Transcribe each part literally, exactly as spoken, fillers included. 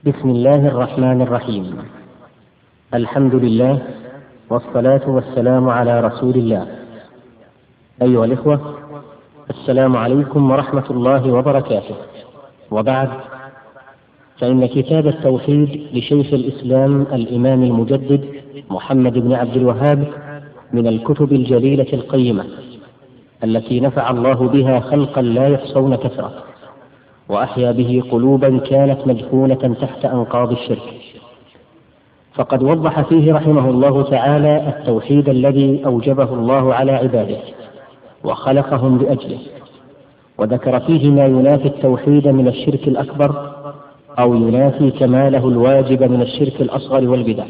بسم الله الرحمن الرحيم. الحمد لله والصلاة والسلام على رسول الله. أيها الإخوة، السلام عليكم ورحمة الله وبركاته. وبعد، فإن كتاب التوحيد لشيخ الإسلام الإمام المجدد محمد بن عبد الوهاب من الكتب الجليلة القيمة التي نفع الله بها خلقا لا يحصون كثرة، وأحيا به قلوبا كانت مدفونة تحت أنقاض الشرك. فقد وضح فيه رحمه الله تعالى التوحيد الذي أوجبه الله على عباده وخلقهم لأجله، وذكر فيه ما ينافي التوحيد من الشرك الأكبر أو ينافي كماله الواجب من الشرك الأصغر والبدع.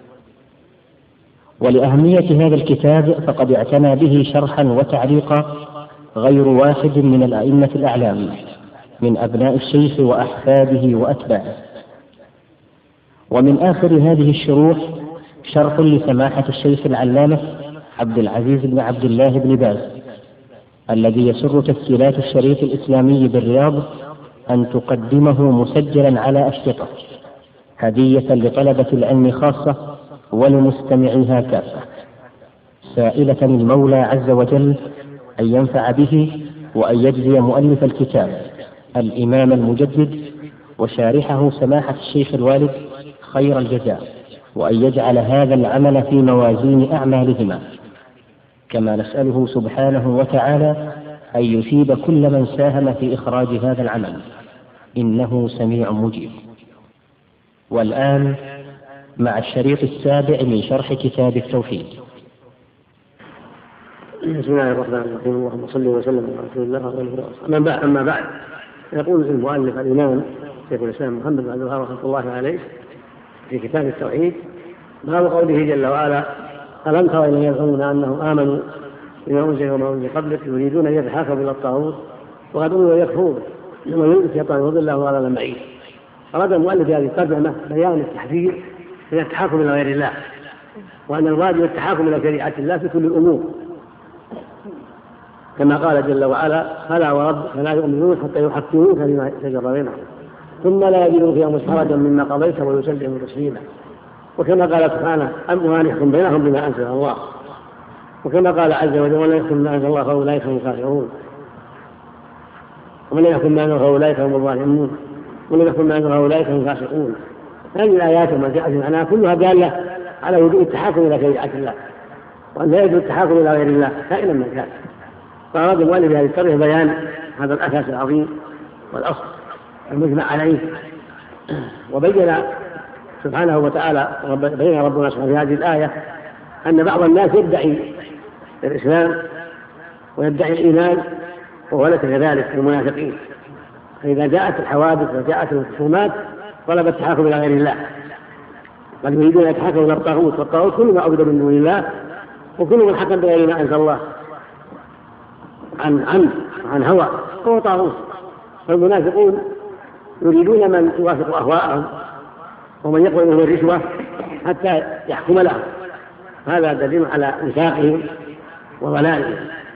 ولأهمية هذا الكتاب فقد اعتنى به شرحا وتعليقا غير واحد من الأئمة الأعلام من أبناء الشيخ وأحفاده وأتباعه. ومن آخر هذه الشروح شرح لسماحة الشيخ العلامة عبد العزيز بن عبد الله بن باز، الذي يسر تسجيلات الشريط الإسلامي بالرياض أن تقدمه مسجلا على أشرطة هدية لطلبة العلم خاصة ولمستمعيها كافة، سائلة المولى عز وجل أن ينفع به وأن يجزي مؤلف الكتاب الإمام المجدد وشارحه سماحة الشيخ الوالد خير الجزاء، وأن يجعل هذا العمل في موازين أعمالهما. كما نسأله سبحانه وتعالى أن يثيب كل من ساهم في إخراج هذا العمل، إنه سميع مجيب. والآن مع الشريط السابع من شرح كتاب التوحيد. بسم الله الرحمن الرحيم. اللهم صل وسلم على رسول الله وعلى اله وصحبه. أما بعد، يقول المؤلف الإمام شيخ الإسلام محمد بن عبد الوهاب رحمه الله عليه في كتاب التوحيد باب قوله جل وعلا: ألم تر إلى يزعمون أنهم آمنوا بما أنزل وما أنزل قبلك يريدون أن يتحاكموا إلى الطاغوت وقد أمروا يكفرون ومن يريد الشيطان يضل له ضلالا بعيدا. أراد المؤلف هذه الترجمة بيان التحذير من التحاكم إلى غير الله، وأن الواجب التحاكم إلى شريعة الله في كل الأمور، كما قال جل وعلا: فلا وربك لا يؤمنون حتى يحكموك فيما شجر بينهم ثم لا يجدوا فيهم حرجا مما قضيت ويسلموا تسليما. وكما قال سبحانه: أم يحكم بينهم بما أنزل الله. وكما قال عز وجل: ولا يحكم بما أنزل الله فأولئك هم الكافرون، ومن يحكم بما أنزل الله فأولئك هم الظالمون، ومن يحكم بما أنزل الله فأولئك هم الفاسقون. هذه الآيات وما جاءت معناها كلها دالة على وجوب التحاكم إلى شريعة الله، وأن لا يجوز التحاكم إلى غير الله كائنا من كان. فأراد المؤلف هذه الترجمة بيان هذا الأساس العظيم والأصل المجمع عليه. وبين سبحانه وتعالى بين ربنا سبحانه في هذه الآية أن بعض الناس يدعي الإسلام ويدعي الإيمان وهو ليس كذلك المنافقين، فإذا جاءت الحوادث وجاءت الخصومات طلب التحاكم إلى غير الله، بل يريدون أن يتحاكموا إلى الطاغوت، والطاغوت كل ما عبد من دون الله وكل من حكم بغير ما أنزل الله عن عمد عن هوى هو طاغوت. فالمنافقون يريدون من يوافق أهواءهم ومن يقبل منهم الرشوة حتى يحكم لهم. هذا دليل على نفاقهم وضلالهم.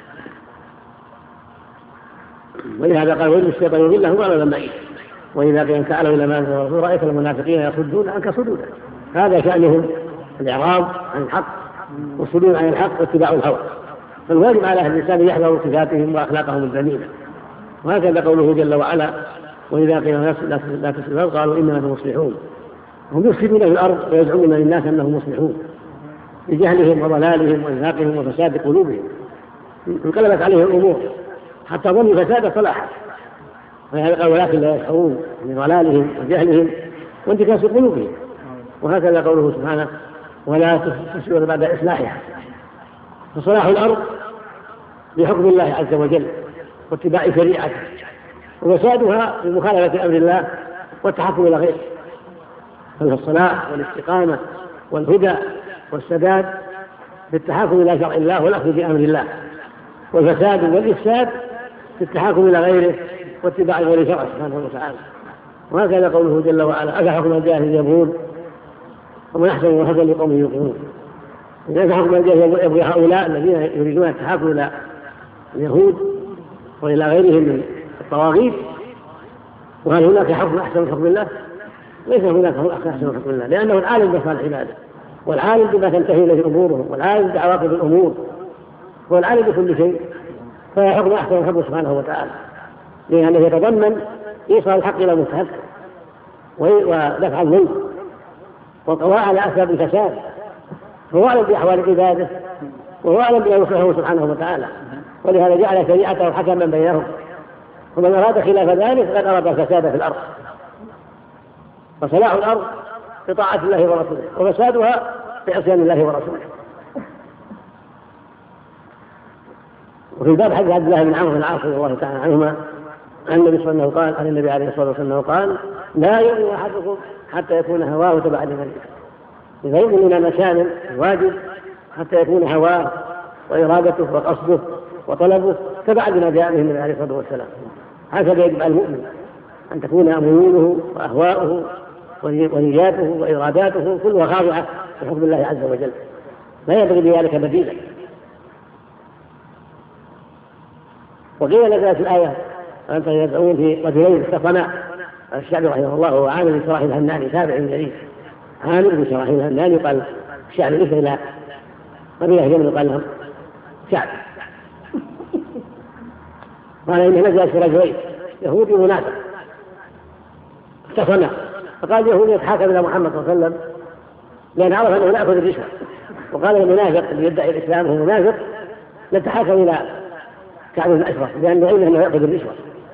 ولهذا قال: وإن الشيطان يضله ضلالا بعيدا وإذا قيل تعالوا إلى ما أنزل الرسول رأيت المنافقين يصدون عنك صدودا. هذا شأنهم الإعراض عن الحق والصدود عن الحق واتباع الهوى. فالواجب على أهل الإسلام يحذروا صفاتهم وأخلاقهم الذميمة. وهكذا قوله جل وعلا: وإذا قيل لا تفسدوا الأرض قالوا إنما نحن مصلحون. هم يفسدون في الأرض ويزعمون للناس أنهم مصلحون بجهلهم وضلالهم وإنفاقهم وفساد قلوبهم. انقلبت عليهم الأمور حتى ظنوا فساد صلاحا، ولكن لا يشعرون بضلالهم وجهلهم وانتكاس قلوبهم. وهكذا قوله سبحانه: ولا تفسدوا بعد إصلاحها. فصلاح الأرض بحكم الله عز وجل واتباع شريعته، وفسادها بمخالفة أمر الله والتحكم إلى غيره. فالصلاح والاستقامة والهدى والسداد في التحاكم إلى شرع الله والأخذ بأمر الله، والفساد والإفساد في التحاكم إلى غيره واتباع غير شرعه سبحانه وتعالى. وهكذا قوله جل وعلا: أفحكم الجاهلية يبغون ومن أحسن من حكما لقوم يوقنون. إذا حكم الجاهلية يبغي هؤلاء الذين يريدون التحاكم إلى اليهود وإلى غيرهم من الطواغيت، وهل هناك حكم أحسن من حكم الله؟ ليس هناك أحسن من حكم الله، لأنه العالم بصالح عباده، والعالم بما تنتهي إليه أمورهم، والعالم بعواقب الأمور، هو العالم بكل شيء، فيحكم أحسن من حكمه سبحانه وتعالى، لأنه يتضمن إيصال الحق إلى المستحق ودفع الظلم والقضاء على أسباب الفساد، فهو أعلم بأحوال عباده وهو أعلم بما يصلحه سبحانه وتعالى، ولهذا جعل شريعته حكما بينهم، ومن أراد خلاف ذلك فقد أراد الفساد في الأرض. فصلاح الأرض بطاعة الله ورسوله، وفسادها بعصيان الله ورسوله. وفي باب حديث عبد الله بن عمرو بن العاص رضي الله تعالى عنهما عن النبي صلى الله عليه وسلم قال عن النبي عليه الصلاة والسلام قال: لا يؤمن أحدكم حتى يكون هواه تبعا لنبيه. إذا يؤمن من مكان واجب حتى يكون هواه وإرادته وقصده وطلبه تبعا لما جاء به النبي عليه الصلاة والسلام. هكذا يجب على المؤمن أن تكون ميوله وأهواؤه ونياته وإراداته كلها خاضعة لحكم الله عز وجل، لا ينبغي لذلك بديلا. وقيل نزلت الآية أنت يدعون في رجلين استقما الشعبي رحمه الله وهو عامل بن شراحيل الهمداني تابع جليل، عامل بن شراحيل الهمداني قال الشعبي ليس إلى قبيلة يمن قال لهم شعبي قال إنه نزلت في رجلين يهودي منافق استقما، فقال اليهودي يتحاكم إلى محمد صلى الله عليه وسلم لأن عرف أنه لا يأخذ الرشوة، وقال المنافق اللي يدعي الإسلام هو منافق نتحاكم إلى كعب بن الأشرف لأنه علم أنه يأخذ الرشوة،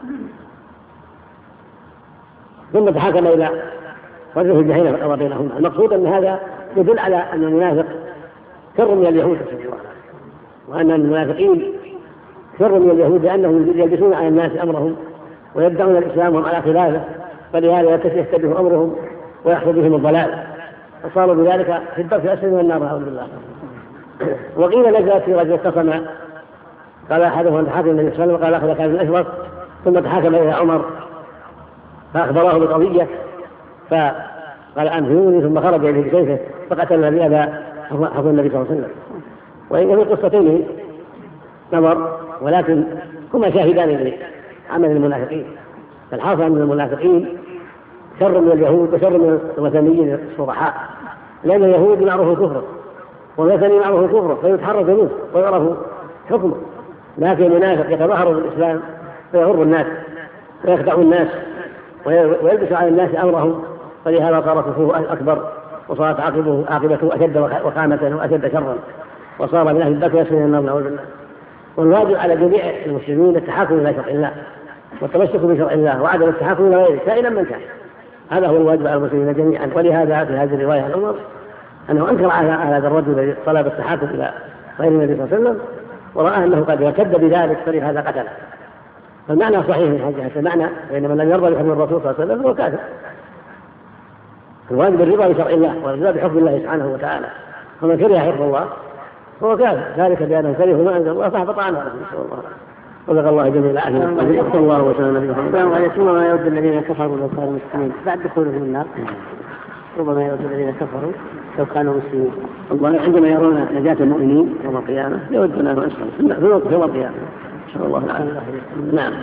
ثم تحاكم إلى رجل في الجحيم فقضى بينهما. المقصود أن هذا يدل على أن المنافق شر من اليهود وأن المنافقين شر من اليهود لأنهم يلبسون على الناس أمرهم ويدعون الإسلام وهم على خلافه، فلهذا يشتبه أمرهم ويحصل بهم الضلال، وصاروا بذلك في الدرك الأسفل من النار أعوذ بالله. وقيل نزلت في رجل استقم قال أحدهم أن تحاكم النبي صلى الله عليه وسلم قال أخذ كعب بن الأشرف ثم تحاكم إلى عمر فأخبره بقضية فقال أنهوني ثم خرج إليه بسيفه فقتل الذي أبى حكم النبي صلى الله عليه وسلم. وإن في قصتين نظر ولكن هما شاهدان لعمل المنافقين، فالحاصل أن المنافقين شر من اليهود وشر من الوثنيين الصرحاء، لأن اليهود معروف الكفر والوثني معروف الكفر فيتحرز منه ويعرف حكمه، لكن المنافق يتظاهر بالإسلام فيغر الناس ويخدع الناس ويلبس على الناس أمرهم، فلهذا صار كفره أكبر وصارت عاقبته عاقبته أشد وخامة وأشد شرا، وصار من أهل البكر يسمى النار نعوذ بالله. والواجب على جميع المسلمين التحاكم إلى شرع الله والتمسك بشرع الله وعدم التحاكم إلى غيره كائنا من كان، هذا هو الواجب على المسلمين جميعا. ولهذا في هذه الرواية عن عمر أنه أنكر على هذا الرجل الذي طلب التحاكم إلى غير النبي صلى الله عليه وسلم ورأى أنه قد ارتد بذلك فلهذا قتله. فالمعنى صحيح من هذه المعنى، بينما لم يرضى بحكم الرسول صلى الله عليه وسلم هو كافر. الواجب الرضا بشرع الله والرضا بحكم الله سبحانه وتعالى، فمن كره حكم الله هو كافر، ذلك بأنهم كرهوا ما أنزل الله فاحبط عنه نسأل الله. وبارك الله جميع العالمين وصلى الله وسلم على نبينا محمد. ربما يود الذين كفروا لو كانوا مسلمين بعد دخولهم النار، ربما يود الذين كفروا لو كانوا مسلمين. الله عندما يرون نجاة المؤمنين يوم القيامة يودون أن يسلموا في وقت يوم القيامة إن شاء الله تعالى. نعم.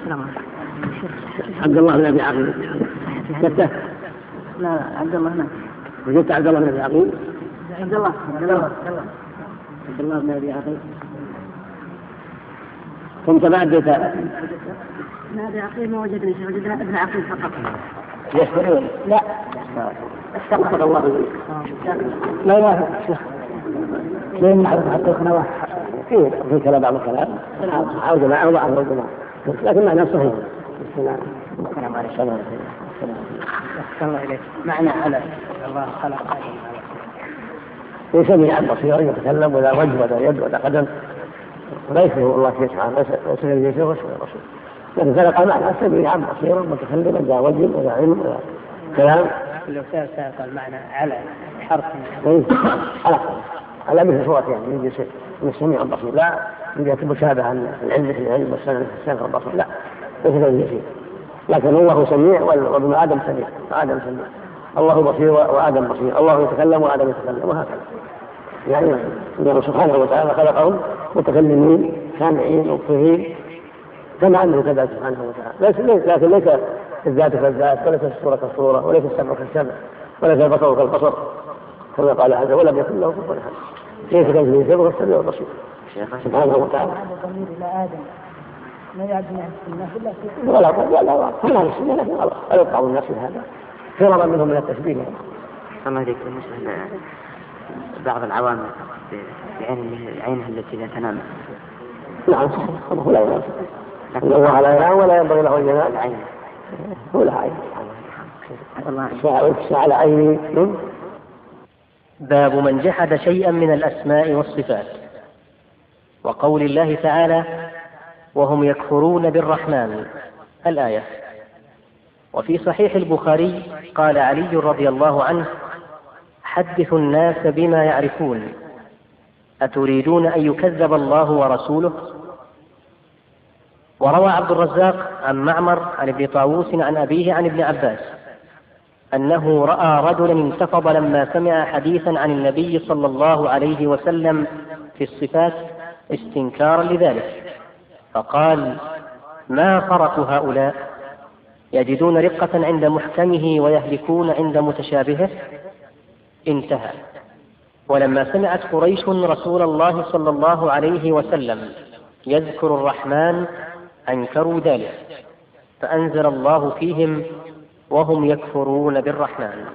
عبد الله بن أبي عقيل. لا لا عبد الله نعم. وجدت عبد الله بن أبي عقيل. عبد الله عبد الله عبد الله بن أبي عقيل. كنت بعد بيت لا أبي عقيل ما وجدني شيء، وجدنا ابن عقيل فقط. يشترون لا استغفر الله. لا لا شيخ لين نعرف حتى قنوات في في كلام بعض الكلام عاوز معه وبعض الجماعة لكن معنى صحيح. السلام السلام عليكم السلام الله إليك. معنى على الله خلق يسمي عن بصير يتكلم ولا وجه ولا يد ولا قدم وليس هو الله سبحانه ليس له شيء ولا رسول، لكن خلق معنى سمي عن بصير متكلما لا وجه ولا علم ولا كلام. لو سألت المعنى على حرف على على مثل صورة يعني يجي شيء من السميع البصير، لا يجي مشابه عن العلم في العلم والسمع في السمع والبصر، لا ليس له شيء، لكن الله سميع وابن آدم سميع وآدم سميع، الله بصير وآدم بصير، الله يتكلم وآدم يتكلم وهكذا. يعني الله سبحانه وتعالى خلقهم متكلمين سامعين مبصرين كما أنه كذا سبحانه وتعالى، لكن ليس الذات كالذات، وليس الصورة كالصورة، وليس السمع كالسمع، وليس البصر كالبصر، كما قال عز وجل ولم يكن له كفوا أحد. ليس كمثله شيء وهو السميع البصير سبحانه وتعالى. الضمير إلى آدم ما يعد من السنة إلا في غلط ولا غلط كل هذا السنة لكن غلط لا يقع الناس هذا فرارا منهم من التشبيه. أما ذلك مثل بعض العوامل بعينها التي لا تنام. نعم هو لا ينام الله لا ينام ولا ينبغي له أن ينام عينه هو لا عين الله على عينه. باب من جحد شيئا من الأسماء والصفات. وقول الله تعالى وهم يكفرون بالرحمن الآية. وفي صحيح البخاري قال علي رضي الله عنه حدثوا الناس بما يعرفون أتريدون أن يكذب الله ورسوله. وروى عبد الرزاق عن معمر عن ابن طاووس عن أبيه عن ابن عباس أنه رأى رجلا انتفض لما سمع حديثا عن النبي صلى الله عليه وسلم في الصفات استنكارا لذلك فقال ما فرق هؤلاء يجدون رقة عند محكمه ويهلكون عند متشابهه. انتهى. ولما سمعت قريش رسول الله صلى الله عليه وسلم يذكر الرحمن أنكروا ذلك فأنزل الله فيهم وهم يكفرون بالرحمن.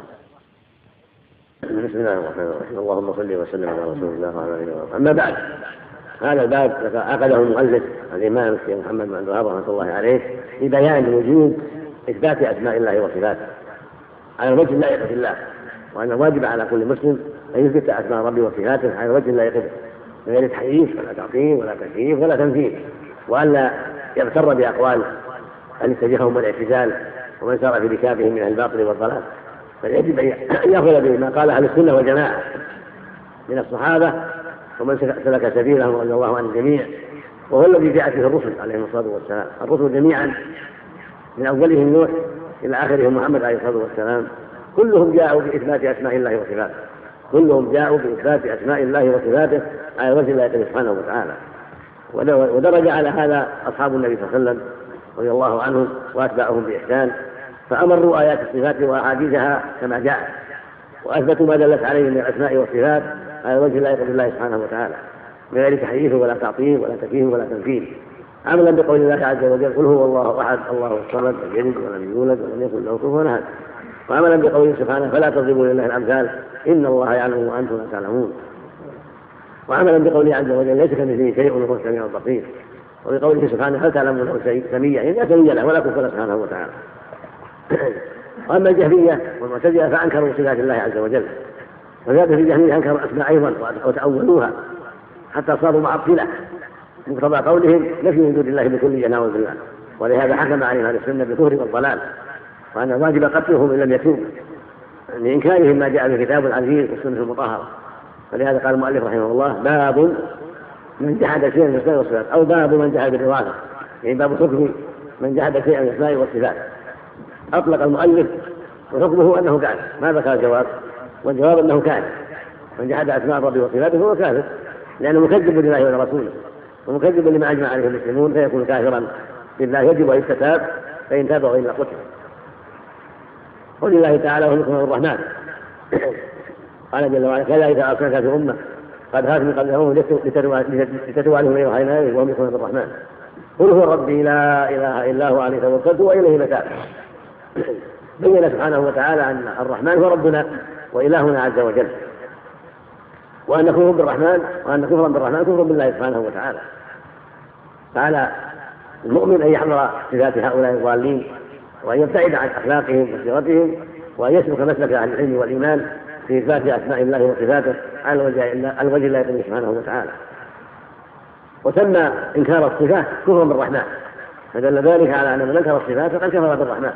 بسم الله الرحمن الرحيم. اللهم صل وسلم على رسول الله وعلى اله وصحبه. اما بعد هذا الباب عقده المؤلف الامام الشيخ محمد بن عبد الوهاب رحمه الله عليه لبيان وجود اثبات اسماء الله وصفاته على الوجه اللائق بالله، وان الواجب على كل مسلم ان يثبت اسماء ربه وصفاته على الوجه اللائق به من غير تحريف ولا تعطيل ولا تكييف ولا تمثيل، والا يغتر باقوال ان يتبعهم والاعتزال ومن سار في ركابهم من الباطل والضلال، بل يجب ان ياخذ بما قال اهل السنه والجماعه من الصحابه ومن سلك سبيلهم رضي الله عن الجميع، وهو الذي جاءت به الرسل عليهم الصلاه والسلام. الرسل جميعا من اولهم نوح الى اخرهم محمد عليه الصلاه والسلام كلهم جاءوا باثبات اسماء الله وصفاته، كلهم جاءوا باثبات اسماء الله وصفاته على وجه الله سبحانه وتعالى. ودرج على هذا اصحاب النبي صلى الله عليه وسلم رضي الله عنهم واتباعهم باحسان، فامروا ايات الصفات واحاديثها كما جاءت واثبتوا ما دلت عليه من الاسماء والصفات على وجه الله بالله سبحانه وتعالى من غير تحريف ولا تعطيل ولا تكييف ولا تمثيل، عملا بقول الله عز وجل قل هو الله احد الله الصمد لم يلد ولم يولد ولم يكن له كفوا احد، وعملا بقوله سبحانه فلا تضربوا لله الامثال ان الله يعلم وانتم لا تعلمون، وعملا بقوله عز وجل ليس كمثله شيء وهو السميع البصير، وبقوله سبحانه هل تعلمون له سميا يعني لا سمي له ولا كفوا سبحانه وتعالى. واما الجهميه والمعتزله فانكروا صفات الله عز وجل، وزاد في الجهميه انكروا الاسماء ايضا وتاولوها حتى صاروا معطله مقتضى قولهم نفي وجود الله بكلية نعوذ بالله، ولهذا حكم عليهم اهل السنه بالكفر والضلال، وان الواجب قتلهم ان لم يتوبوا لانكارهم ما جاء في الكتاب العزيز والسنه المطهره. فلهذا قال المؤلف رحمه الله باب من جحد شيئا من الاسماء والصفات، او باب من جحد بالروايه، يعني باب حكم من جحد شيئا من الاسماء والصفات. اطلق المؤلف وحكمه انه كان، ما ذكر الجواب، والجواب انه كان من جحد اسماء الرب وصفاته هو كافر، لانه مكذب لله ولرسوله ومكذب لما اجمع عليه المسلمون فيكون كافرا بالله، يجب ان يستتاب فان تاب والا قتل. قول الله تعالى وهم يكفرون بالرحمن قال جل وعلا كلا اذا ارسلنا في امه قد خلت من قبلهم لتتلو عليهم ما يوحينا اليه وهم يكفرون بالرحمن قل هو ربي لا اله الا هو عليه توكلت واليه متاب. بين سبحانه وتعالى ان الرحمن هو ربنا والهنا عز وجل، وان كفر بالرحمن وان كفرا بالرحمن كفر بالله سبحانه وتعالى. فعلى المؤمن ان يحذر صفات هؤلاء الضالين وان يبتعد عن اخلاقهم وسيرتهم وان يسلك مسلك اهل العلم والايمان في اثبات اسماء الله وصفاته على الوجه الله سبحانه وتعالى. وسمى انكار الصفات كفرا بالرحمن، فدل ذلك على ان من انكر الصفات فقد كفر بالرحمن.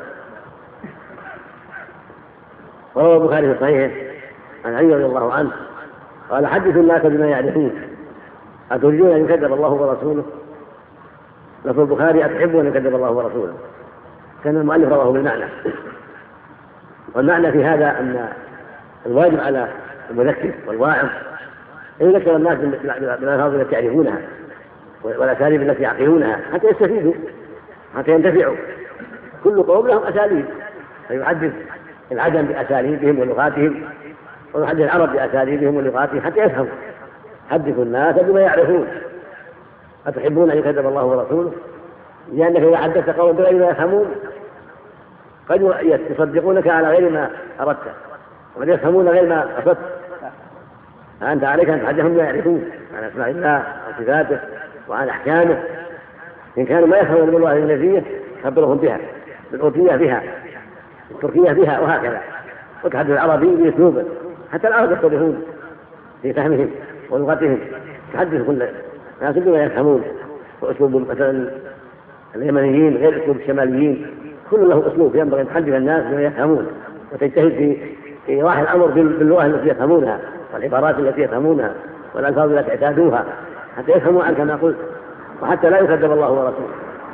وروى البخاري في الصحيح عن علي رضي الله عنه قال حدثوا الناس بما يعرفون أتريدون أن يكذب الله ورسوله. لفظ البخاري أتحبون أن يكذب الله ورسوله، كان المؤلف رواه بالمعنى. والمعنى في هذا أن الواجب على المذكر والواعظ أن يذكر الناس بالألفاظ التي يعرفونها والأساليب التي يعقلونها حتى يستفيدوا حتى ينتفعوا، كل قوم لهم أساليب، فيحدث العجم بأساليبهم ولغاتهم، ويحدث العرب بأساليبهم ولغاتهم حتى يفهموا. حدثوا الناس بما يعرفون. أتحبون أن يكذب الله ورسوله؟ لأنك إذا حدثت قوم بغير ما يفهمون قد يصدقونك على غير ما أردت، وقد يفهمون غير ما قصدت. فأنت عليك أن تحدثهم بما يعرفون عن أسماء الله وعن صفاته وعن أحكامه. إن كانوا ما يفهمون من الله النبيه خبرهم بها، بالأوتية بها، التركية بها، وهكذا. وتحدث العربي بأسلوبه، حتى العرب يختلفون في فهمهم ولغتهم. تحدث كل الناس بما يفهمون. وأسلوب مثلا اليمنيين غير أسلوب الشماليين، كل له أسلوب ينبغي أن تحدث الناس بما يفهمون، وتجتهد في إيضاح الأمر باللغة التي يفهمونها والعبارات التي يفهمونها والألفاظ التي اعتادوها، حتى يفهموا عنك ما قلت، وحتى لا يكذب الله ورسوله.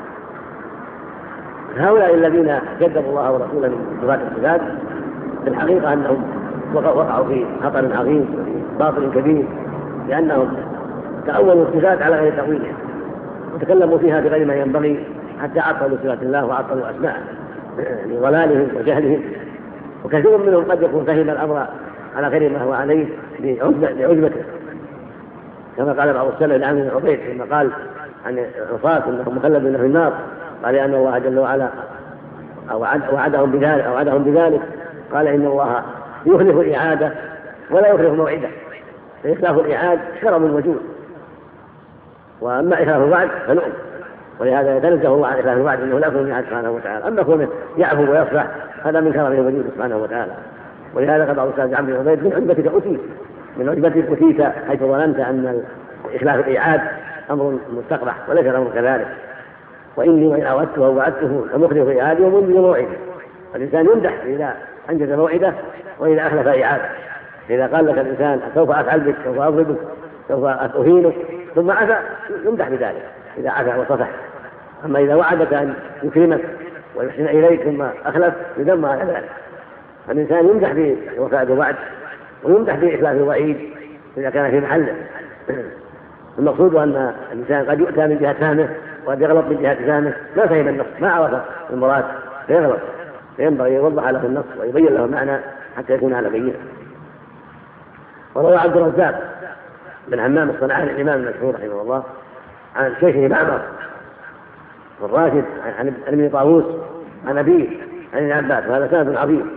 هؤلاء الذين كذبوا الله ورسوله من صفات الصفات في الحقيقة أنهم وقعوا في خطر عظيم وفي باطل كبير، لأنهم تأولوا الصفات على غير تأويلها وتكلموا فيها بغير ما ينبغي، حتى عطلوا صفات الله وعطلوا أسماءه لضلالهم وجهلهم. وكثير منهم قد يكون فهم الأمر على غير ما هو عليه لعجبته، كما قال بعض السلف عن ابن عبيد لما قال عن العصاة انهم مخلدون في النار، قال ان الله جل وعلا وعدهم بذلك او وعدهم بذلك قال ان الله يخلف الاعاده ولا يخلف موعده، فاخلاف الاعاد شرم الوجود، واما اخلاف الوعد فنؤم، ولهذا يتنزه الله عن اخلاف الوعد انه لا يخلف الاعاد سبحانه وتعالى. اما كونه يعفو ويصفح هذا من كرمه الوجود سبحانه وتعالى. ولهذا قال بعض السلف عن ابن عبيد من عجبتك اوتيت، من عجبتك اوتيت حيث ظننت ان إخلاف الإعاد أمر مستقبح، وليس الأمر كذلك. وإني وإن أردته ووعدته لمخلف إعادة ومنجز موعده. الإنسان يمدح إذا أنجز موعده وإذا أخلف إعادة. إذا قال لك الإنسان سوف أفعل بك، سوف أضربك، سوف أهينك، ثم عفا يمدح بذلك إذا عفا وصفح. أما إذا وعدك أن يكرمك ويحسن إليك ثم أخلف يذم على ذلك. الإنسان يمدح بوفاء الوعد ويمدح بإخلاف الوعيد إذا كان في محله. المقصود أن الإنسان قد يؤتى من جهة فهمه وقد يغلط من جهة فهمه، ما فهم النص، ما عرف المراد فيغلط، فينبغي يوضح له النص ويبين له المعنى حتى يكون على بينه. وروى عبد الرزاق بن همام الصنعاني الإمام المشهور رحمه الله عن شيخه معمر بن راشد عن ابن طاووس عن أبيه عن ابن عباس، وهذا سند عظيم،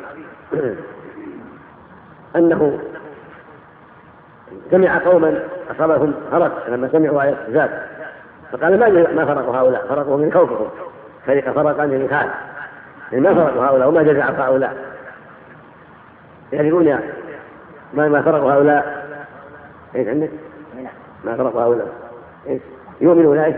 أنه سمع قوما أصابهم فرق لما سمعوا آية الصفات، فقال ما ما فرقوا هؤلاء؟ فرقوا من خوفهم، فرق فرقا من خال، يعني ما فرقوا هؤلاء وما جزع هؤلاء، يقولون يعني ما ما فرقوا هؤلاء. ايش عندك؟ ما فرقوا هؤلاء ايش؟ يؤمنون ايش؟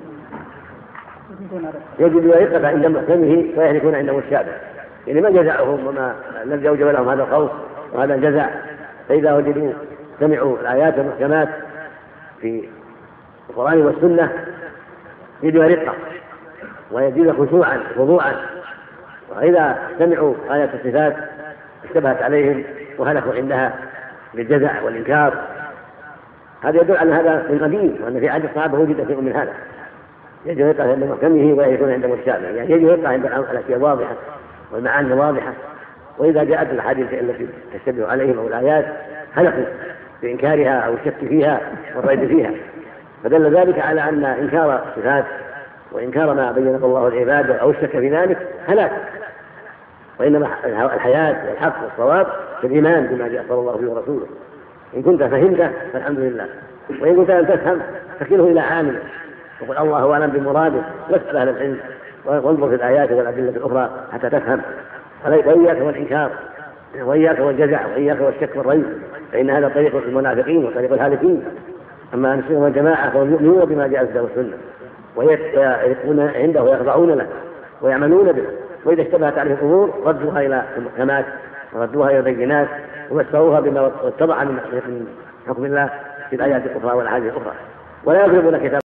يجد يقف عند محكمه ويهلكون عند مشابه، يعني ما جزعهم وما لم يوجب لهم هذا الخوف وهذا الجزع. فإذا وجدوا سمعوا الآيات المحكمات في القرآن والسنة يجدوا رقة ويزيد خشوعا وخضوعا، وإذا سمعوا آيات الصفات اشتبهت عليهم وهلكوا عندها بالجزع والإنكار. هذا يدل على هذا من قديم، وأن في عهد الصحابة وجد شيء من هذا. يجد رقة عند محكمه ويكون عند مشابه، يعني يجد رقة عند الأشياء واضحة والمعاني واضحة. وإذا جاءت الحديث التي تشتبه عليهم أو الآيات هلكوا بإنكارها أو الشك فيها والريب فيها. فدل ذلك على أن إنكار الصفات وإنكار ما بينه الله العباد أو الشك في ذلك هلاك، وإنما الحياة والحق والصواب في الإيمان بما جاء صلى الله عليه ورسوله. إن كنت فهمته فالحمد لله، وإن كنت لم تفهم فكله إلى عامله وقل الله أعلم بمراده، واسأل أهل العلم وانظر في الآيات والأدلة الأخرى حتى تفهم. وإياك والإنكار وإياك والجزع وإياك والشك والريب، فإن هذا طريق المنافقين وطريق الهالكين. أما أهل السنة والجماعة فهم يؤمنون بما جاء في السنة ويكون عنده ويخضعون له ويعملون به، وإذا اشتبهت عليه الأمور ردوها إلى المحكمات وردوها إلى البينات ومسروها بما اتبع من حكم الله في الآيات الأخرى والأحاديث الأخرى، ولا يضربون كتاب